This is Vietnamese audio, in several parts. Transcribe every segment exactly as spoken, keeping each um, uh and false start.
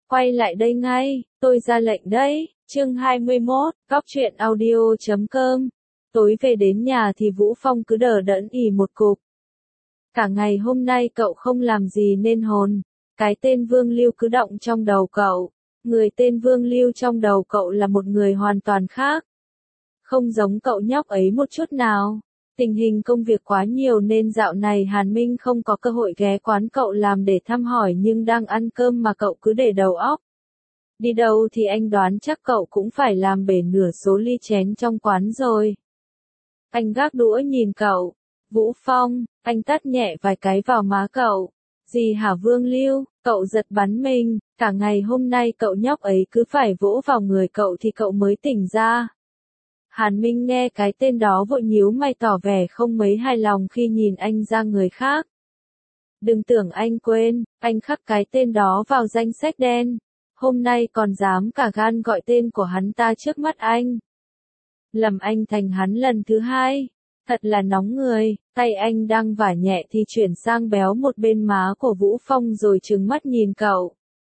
Quay lại đây ngay, tôi ra lệnh đấy. Chương hai mươi mốt, Góc truyện audio chấm com. Tối về đến nhà thì Vũ Phong cứ đờ đẫn ì một cục. Cả ngày hôm nay cậu không làm gì nên hồn. Cái tên Vương Lưu cứ động trong đầu cậu. Người tên Vương Lưu trong đầu cậu là một người hoàn toàn khác. Không giống cậu nhóc ấy một chút nào. Tình hình công việc quá nhiều nên dạo này Hàn Minh không có cơ hội ghé quán cậu làm để thăm hỏi, nhưng đang ăn cơm mà cậu cứ để đầu óc. Đi đâu thì anh đoán chắc cậu cũng phải làm bể nửa số ly chén trong quán rồi. Anh gác đũa nhìn cậu. Vũ Phong, anh tát nhẹ vài cái vào má cậu. Gì hả Vương Lưu, cậu giật bắn mình, cả ngày hôm nay cậu nhóc ấy cứ phải vỗ vào người cậu thì cậu mới tỉnh ra. Hàn Minh nghe cái tên đó vội nhíu mày tỏ vẻ không mấy hài lòng khi nhìn anh ra người khác. Đừng tưởng anh quên, anh khắc cái tên đó vào danh sách đen. Hôm nay còn dám cả gan gọi tên của hắn ta trước mắt anh. Lầm anh thành hắn lần thứ hai. Thật là nóng người, tay anh đang vả nhẹ thì chuyển sang béo một bên má của Vũ Phong rồi trừng mắt nhìn cậu.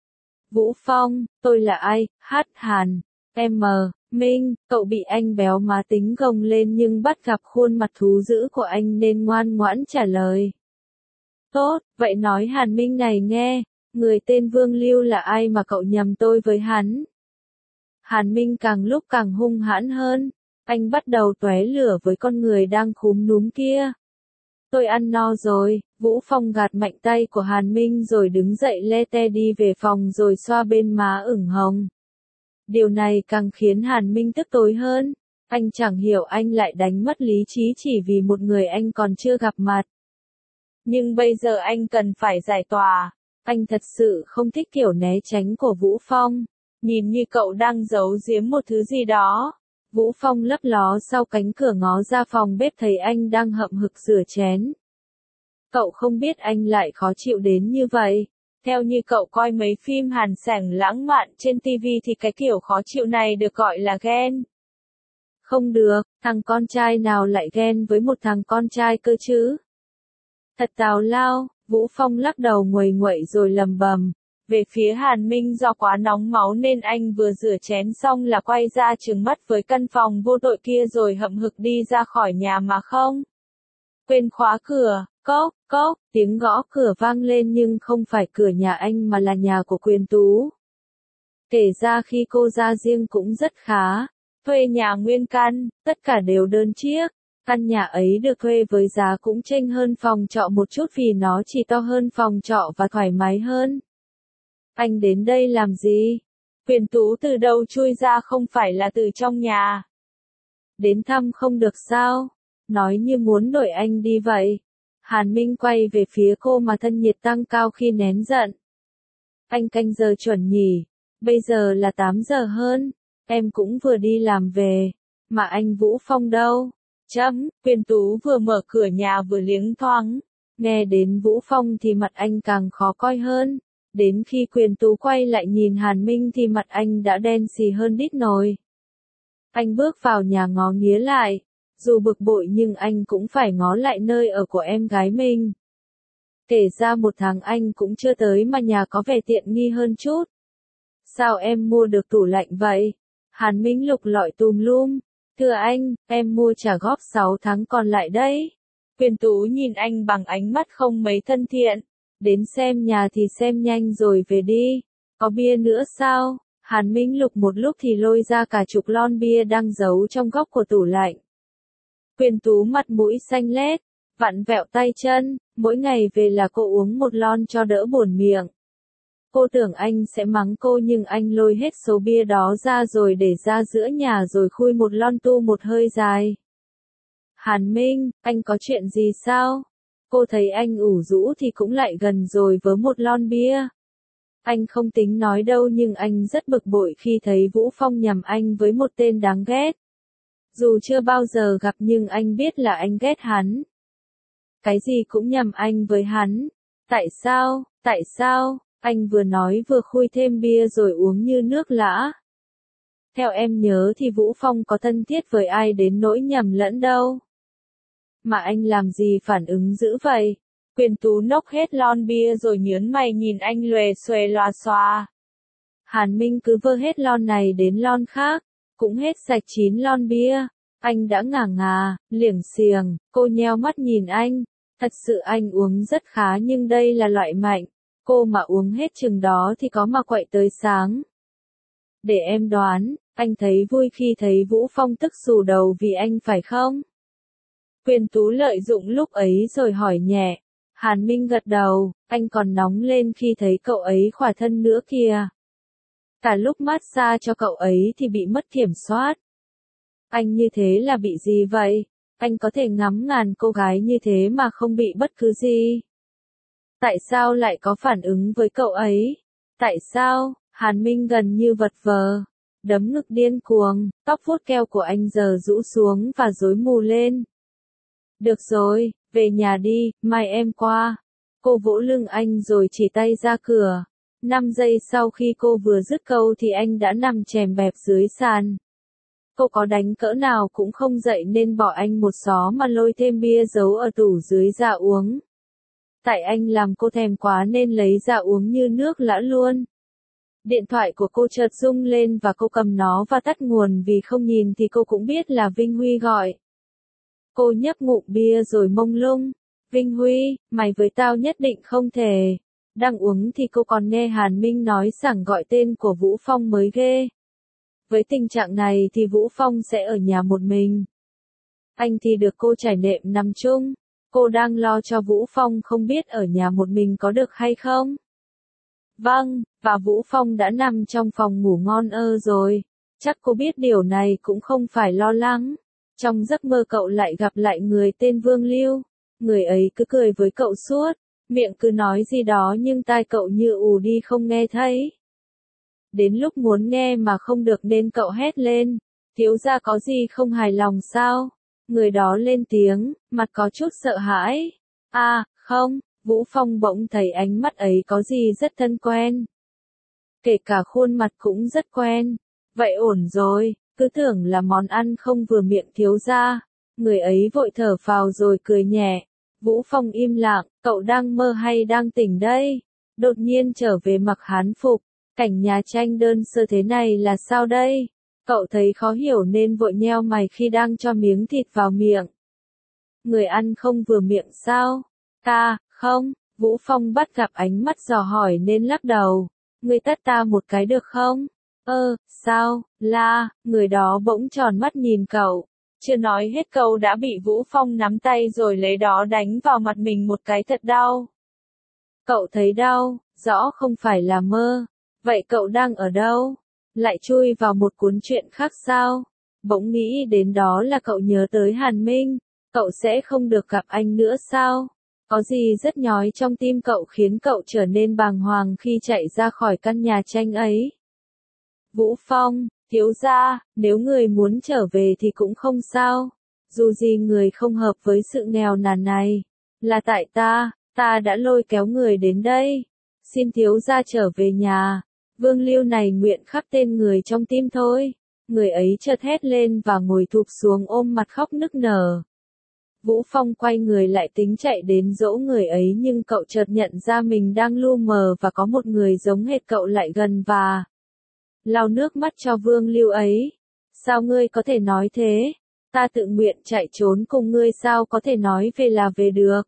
Vũ Phong, tôi là ai? Hát Hàn. M. Minh, cậu bị anh béo má tính gồng lên nhưng bắt gặp khuôn mặt thú dữ của anh nên ngoan ngoãn trả lời. Tốt, vậy nói Hàn Minh này nghe, người tên Vương Lưu là ai mà cậu nhầm tôi với hắn? Hàn Minh càng lúc càng hung hãn hơn, anh bắt đầu tóe lửa với con người đang khúm núm kia. Tôi ăn no rồi, Vũ Phong gạt mạnh tay của Hàn Minh rồi đứng dậy le te đi về phòng rồi xoa bên má ửng hồng. Điều này càng khiến Hàn Minh tức tối hơn, anh chẳng hiểu anh lại đánh mất lý trí chỉ vì một người anh còn chưa gặp mặt. Nhưng bây giờ anh cần phải giải tỏa, anh thật sự không thích kiểu né tránh của Vũ Phong, nhìn như cậu đang giấu giếm một thứ gì đó. Vũ Phong lấp ló sau cánh cửa ngó ra phòng bếp thấy anh đang hậm hực rửa chén. Cậu không biết anh lại khó chịu đến như vậy. Theo như cậu coi mấy phim hàn sảng lãng mạn trên ti vi thì cái kiểu khó chịu này được gọi là ghen. Không được, thằng con trai nào lại ghen với một thằng con trai cơ chứ? Thật tào lao, Vũ Phong lắc đầu nguầy nguậy rồi lầm bầm. Về phía Hàn Minh do quá nóng máu nên anh vừa rửa chén xong là quay ra trừng mắt với căn phòng vô tội kia rồi hậm hực đi ra khỏi nhà mà không. Quên khóa cửa, cốc, cốc, tiếng gõ cửa vang lên nhưng không phải cửa nhà anh mà là nhà của Quyền Tú. Kể ra khi cô ra riêng cũng rất khá, thuê nhà nguyên căn, tất cả đều đơn chiếc. Căn nhà ấy được thuê với giá cũng chênh hơn phòng trọ một chút vì nó chỉ to hơn phòng trọ và thoải mái hơn. Anh đến đây làm gì? Quyền Tú từ đâu chui ra không phải là từ trong nhà. Đến thăm không được sao? Nói như muốn đuổi anh đi vậy. Hàn Minh quay về phía cô mà thân nhiệt tăng cao khi nén giận. Anh canh giờ chuẩn nhỉ? Bây giờ là tám giờ hơn. Em cũng vừa đi làm về. Mà anh Vũ Phong đâu? Chấm, Quyền Tú vừa mở cửa nhà vừa liếng thoáng. Nghe đến Vũ Phong thì mặt anh càng khó coi hơn. Đến khi Quyền Tú quay lại nhìn Hàn Minh thì mặt anh đã đen xì hơn đít nồi. Anh bước vào nhà ngó nghía lại. Dù bực bội nhưng anh cũng phải ngó lại nơi ở của em gái mình. Kể ra một tháng anh cũng chưa tới mà nhà có vẻ tiện nghi hơn chút. Sao em mua được tủ lạnh vậy? Hàn Minh lục lọi tùm lum. Thưa anh, em mua trả góp sáu tháng còn lại đấy. Quyền Tú nhìn anh bằng ánh mắt không mấy thân thiện. Đến xem nhà thì xem nhanh rồi về đi. Có bia nữa sao? Hàn Minh lục một lúc thì lôi ra cả chục lon bia đang giấu trong góc của tủ lạnh. Quyền Tú mặt mũi xanh lét, vặn vẹo tay chân, mỗi ngày về là cô uống một lon cho đỡ buồn miệng. Cô tưởng anh sẽ mắng cô nhưng anh lôi hết số bia đó ra rồi để ra giữa nhà rồi khui một lon tu một hơi dài. Hàn Minh, anh có chuyện gì sao? Cô thấy anh ủ rũ thì cũng lại gần rồi vớ một lon bia. Anh không tính nói đâu nhưng anh rất bực bội khi thấy Vũ Phong nhầm anh với một tên đáng ghét. Dù chưa bao giờ gặp nhưng anh biết là anh ghét hắn. Cái gì cũng nhầm anh với hắn. Tại sao, tại sao, anh vừa nói vừa khui thêm bia rồi uống như nước lã. Theo em nhớ thì Vũ Phong có thân thiết với ai đến nỗi nhầm lẫn đâu. Mà anh làm gì phản ứng dữ vậy? Quyền Tú nốc hết lon bia rồi nhớn mày nhìn anh lòe xuề loà xòa. Hàn Minh cứ vơ hết lon này đến lon khác, cũng hết sạch chín lon bia. Anh đã ngả ngà, liểng xiềng, cô nheo mắt nhìn anh. Thật sự anh uống rất khá nhưng đây là loại mạnh. Cô mà uống hết chừng đó thì có mà quậy tới sáng. Để em đoán, anh thấy vui khi thấy Vũ Phong tức xù đầu vì anh phải không? Quyền Tú lợi dụng lúc ấy rồi hỏi nhẹ. Hàn Minh gật đầu, anh còn nóng lên khi thấy cậu ấy khỏa thân nữa kìa. Cả lúc massage cho cậu ấy thì bị mất kiểm soát. Anh như thế là bị gì vậy? Anh có thể ngắm ngàn cô gái như thế mà không bị bất cứ gì. Tại sao lại có phản ứng với cậu ấy? Tại sao? Hàn Minh gần như vật vờ. Đấm ngực điên cuồng, tóc vuốt keo của anh giờ rũ xuống và rối mù lên. Được rồi, về nhà đi, mai em qua. Cô vỗ lưng anh rồi chỉ tay ra cửa. Năm giây sau khi cô vừa dứt câu thì anh đã nằm chèm bẹp dưới sàn. Cô có đánh cỡ nào cũng không dậy nên bỏ anh một xó mà lôi thêm bia giấu ở tủ dưới ra uống. Tại anh làm cô thèm quá nên lấy ra uống như nước lã luôn. Điện thoại của cô chợt rung lên và cô cầm nó và tắt nguồn vì không nhìn thì cô cũng biết là Vinh Huy gọi. Cô nhấp ngụm bia rồi mông lung. Vinh Huy, mày với tao nhất định không thể. Đang uống thì cô còn nghe Hàn Minh nói sảng gọi tên của Vũ Phong mới ghê. Với tình trạng này thì Vũ Phong sẽ ở nhà một mình. Anh thì được cô trải nệm nằm chung. Cô đang lo cho Vũ Phong không biết ở nhà một mình có được hay không. Vâng, và Vũ Phong đã nằm trong phòng ngủ ngon ơ rồi. Chắc cô biết điều này cũng không phải lo lắng. Trong giấc mơ cậu lại gặp lại người tên Vương Lưu. Người ấy cứ cười với cậu suốt. Miệng cứ nói gì đó nhưng tai cậu như ù đi không nghe thấy. Đến lúc muốn nghe mà không được nên cậu hét lên. Thiếu gia có gì không hài lòng sao? Người đó lên tiếng, mặt có chút sợ hãi. À, không, Vũ Phong bỗng thấy ánh mắt ấy có gì rất thân quen. Kể cả khuôn mặt cũng rất quen. Vậy ổn rồi, cứ tưởng là món ăn không vừa miệng thiếu gia. Người ấy vội thở phào rồi cười nhẹ. Vũ Phong im lặng, cậu đang mơ hay đang tỉnh đây? Đột nhiên trở về mặc hán phục. Cảnh nhà tranh đơn sơ thế này là sao đây? Cậu thấy khó hiểu nên vội nheo mày khi đang cho miếng thịt vào miệng. Người ăn không vừa miệng sao? Ta, không, Vũ Phong bắt gặp ánh mắt dò hỏi nên lắc đầu. Người tát ta một cái được không? Ơ, sao, la, người đó bỗng tròn mắt nhìn cậu. Chưa nói hết câu đã bị Vũ Phong nắm tay rồi lấy đó đánh vào mặt mình một cái thật đau. Cậu thấy đau, rõ không phải là mơ. Vậy cậu đang ở đâu? Lại chui vào một cuốn truyện khác sao? Bỗng nghĩ đến đó là cậu nhớ tới Hàn Minh. Cậu sẽ không được gặp anh nữa sao? Có gì rất nhói trong tim cậu khiến cậu trở nên bàng hoàng khi chạy ra khỏi căn nhà tranh ấy. Vũ Phong, thiếu gia, nếu người muốn trở về thì cũng không sao. Dù gì người không hợp với sự nghèo nàn này. Là tại ta, ta đã lôi kéo người đến đây. Xin thiếu gia trở về nhà. Vương Lưu này nguyện khắc tên người trong tim thôi. Người ấy chợt hét lên và ngồi thụp xuống ôm mặt khóc nức nở. Vũ Phong quay người lại tính chạy đến dỗ người ấy nhưng cậu chợt nhận ra mình đang lu mờ và có một người giống hệt cậu lại gần và lau nước mắt cho Vương Lưu ấy. Sao ngươi có thể nói thế? Ta tự nguyện chạy trốn cùng ngươi sao có thể nói về là về được?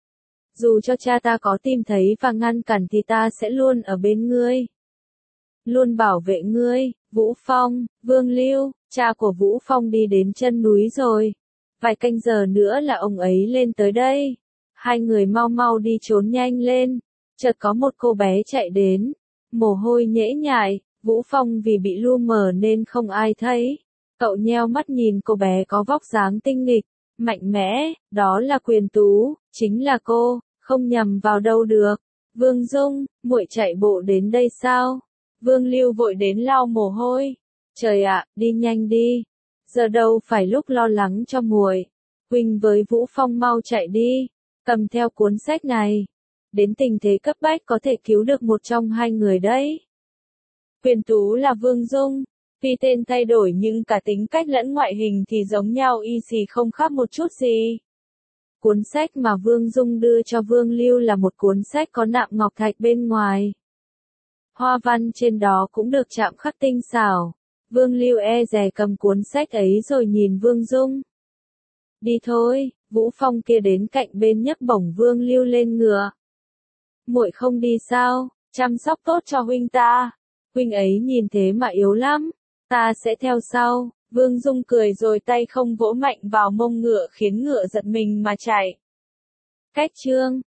Dù cho cha ta có tìm thấy và ngăn cản thì ta sẽ luôn ở bên ngươi. Luôn bảo vệ ngươi, Vũ Phong, Vương Lưu, cha của Vũ Phong đi đến chân núi rồi. Vài canh giờ nữa là ông ấy lên tới đây. Hai người mau mau đi trốn nhanh lên. Chợt có một cô bé chạy đến. Mồ hôi nhễ nhại, Vũ Phong vì bị lu mờ nên không ai thấy. Cậu nheo mắt nhìn cô bé có vóc dáng tinh nghịch, mạnh mẽ, đó là Quyền Tú, chính là cô, không nhầm vào đâu được. Vương Dung, muội chạy bộ đến đây sao? Vương Lưu vội đến lau mồ hôi. Trời ạ, đi nhanh đi. Giờ đâu phải lúc lo lắng cho muội. Huỳnh với Vũ Phong mau chạy đi. Cầm theo cuốn sách này. Đến tình thế cấp bách có thể cứu được một trong hai người đấy. Quyền Tú là Vương Dung. Tuy tên thay đổi nhưng cả tính cách lẫn ngoại hình thì giống nhau y xì không khác một chút gì. Cuốn sách mà Vương Dung đưa cho Vương Lưu là một cuốn sách có nạm ngọc thạch bên ngoài. Hoa văn trên đó cũng được chạm khắc tinh xảo. Vương Lưu e dè cầm cuốn sách ấy rồi nhìn Vương Dung. Đi thôi, Vũ Phong kia đến cạnh bên nhấc bổng Vương Lưu lên ngựa. Muội không đi sao, chăm sóc tốt cho huynh ta. Huynh ấy nhìn thế mà yếu lắm, ta sẽ theo sau. Vương Dung cười rồi tay không vỗ mạnh vào mông ngựa khiến ngựa giật mình mà chạy. Cách chương